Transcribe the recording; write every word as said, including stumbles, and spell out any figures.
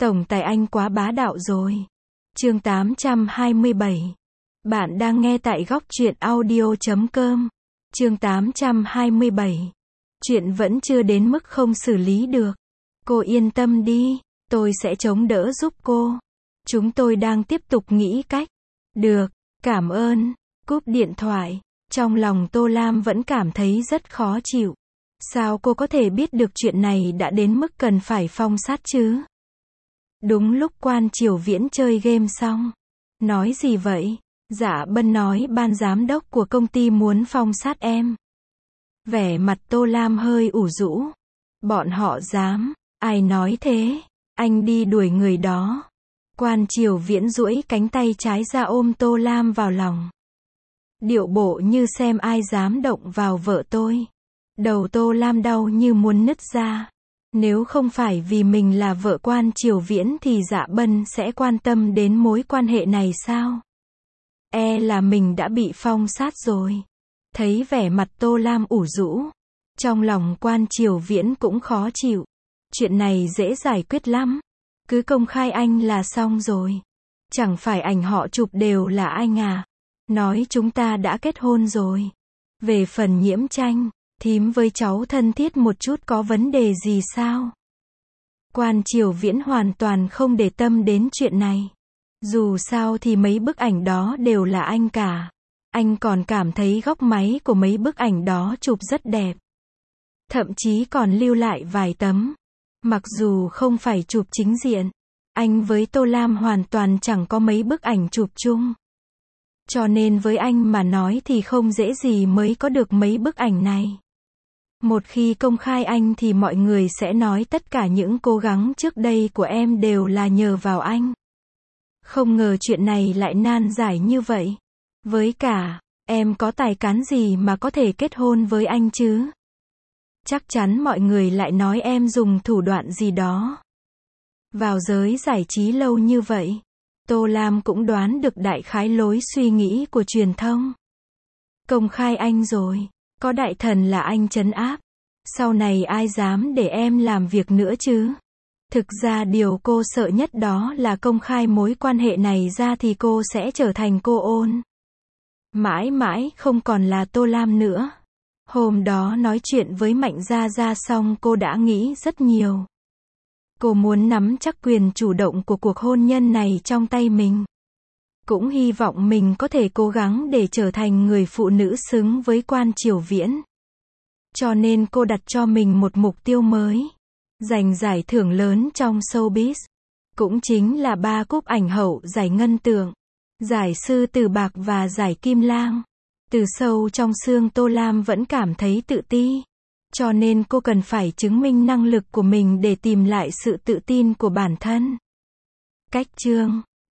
Tổng tài anh quá bá đạo rồi. Chương tám trăm hai mươi bảy. Bạn đang nghe tại góc truyện audio chấm com. Chương tám trăm hai mươi bảy. Chuyện vẫn chưa đến mức không xử lý được. Cô yên tâm đi, tôi sẽ chống đỡ giúp cô. Chúng tôi đang tiếp tục nghĩ cách. Được, cảm ơn. Cúp điện thoại. Trong lòng Tô Lam vẫn cảm thấy rất khó chịu. Sao cô có thể biết được chuyện này đã đến mức cần phải phong sát chứ? Đúng lúc Quan Triều Viễn chơi game xong. Nói gì vậy? Dạ Bân nói ban giám đốc của công ty muốn phong sát em. Vẻ mặt Tô Lam hơi ủ rũ. Bọn họ dám? Ai nói thế? Anh đi đuổi người đó. Quan Triều Viễn duỗi cánh tay trái ra ôm Tô Lam vào lòng. Điệu bộ như xem ai dám động vào vợ tôi. Đầu Tô Lam đau như muốn nứt ra. Nếu không phải vì mình là vợ Quan Triều Viễn thì Dạ Bân sẽ quan tâm đến mối quan hệ này sao? E là mình đã bị phong sát rồi. Thấy vẻ mặt Tô Lam ủ rũ. Trong lòng Quan Triều Viễn cũng khó chịu. Chuyện này dễ giải quyết lắm. Cứ công khai anh là xong rồi. Chẳng phải ảnh họ chụp đều là anh à? Nói chúng ta đã kết hôn rồi. Về phần Nhiễm Tranh, thím với cháu thân thiết một chút có vấn đề gì sao? Quan Triều Viễn hoàn toàn không để tâm đến chuyện này. Dù sao thì mấy bức ảnh đó đều là anh cả. Anh còn cảm thấy góc máy của mấy bức ảnh đó chụp rất đẹp. Thậm chí còn lưu lại vài tấm. Mặc dù không phải chụp chính diện, anh với Tô Lam hoàn toàn chẳng có mấy bức ảnh chụp chung. Cho nên với anh mà nói thì không dễ gì mới có được mấy bức ảnh này. Một khi công khai anh thì mọi người sẽ nói tất cả những cố gắng trước đây của em đều là nhờ vào anh. Không ngờ chuyện này lại nan giải như vậy. Với cả, em có tài cán gì mà có thể kết hôn với anh chứ? Chắc chắn mọi người lại nói em dùng thủ đoạn gì đó. Vào giới giải trí lâu như vậy, Tô Lam cũng đoán được đại khái lối suy nghĩ của truyền thông. Công khai anh rồi, có đại thần là anh trấn áp. Sau này ai dám để em làm việc nữa chứ? Thực ra điều cô sợ nhất đó là công khai mối quan hệ này ra thì cô sẽ trở thành cô Ôn. Mãi mãi không còn là Tô Lam nữa. Hôm đó nói chuyện với Mạnh Gia Gia xong cô đã nghĩ rất nhiều. Cô muốn nắm chắc quyền chủ động của cuộc hôn nhân này trong tay mình. Cũng hy vọng mình có thể cố gắng để trở thành người phụ nữ xứng với Quan Triều Viễn. Cho nên cô đặt cho mình một mục tiêu mới. Giành giải thưởng lớn trong showbiz. Cũng chính là ba cúp ảnh hậu giải Ngân Tượng, giải Sư Tử Bạc và giải Kim Lang. Từ sâu trong xương Tô Lam vẫn cảm thấy tự ti. Cho nên cô cần phải chứng minh năng lực của mình để tìm lại sự tự tin của bản thân. Cách chương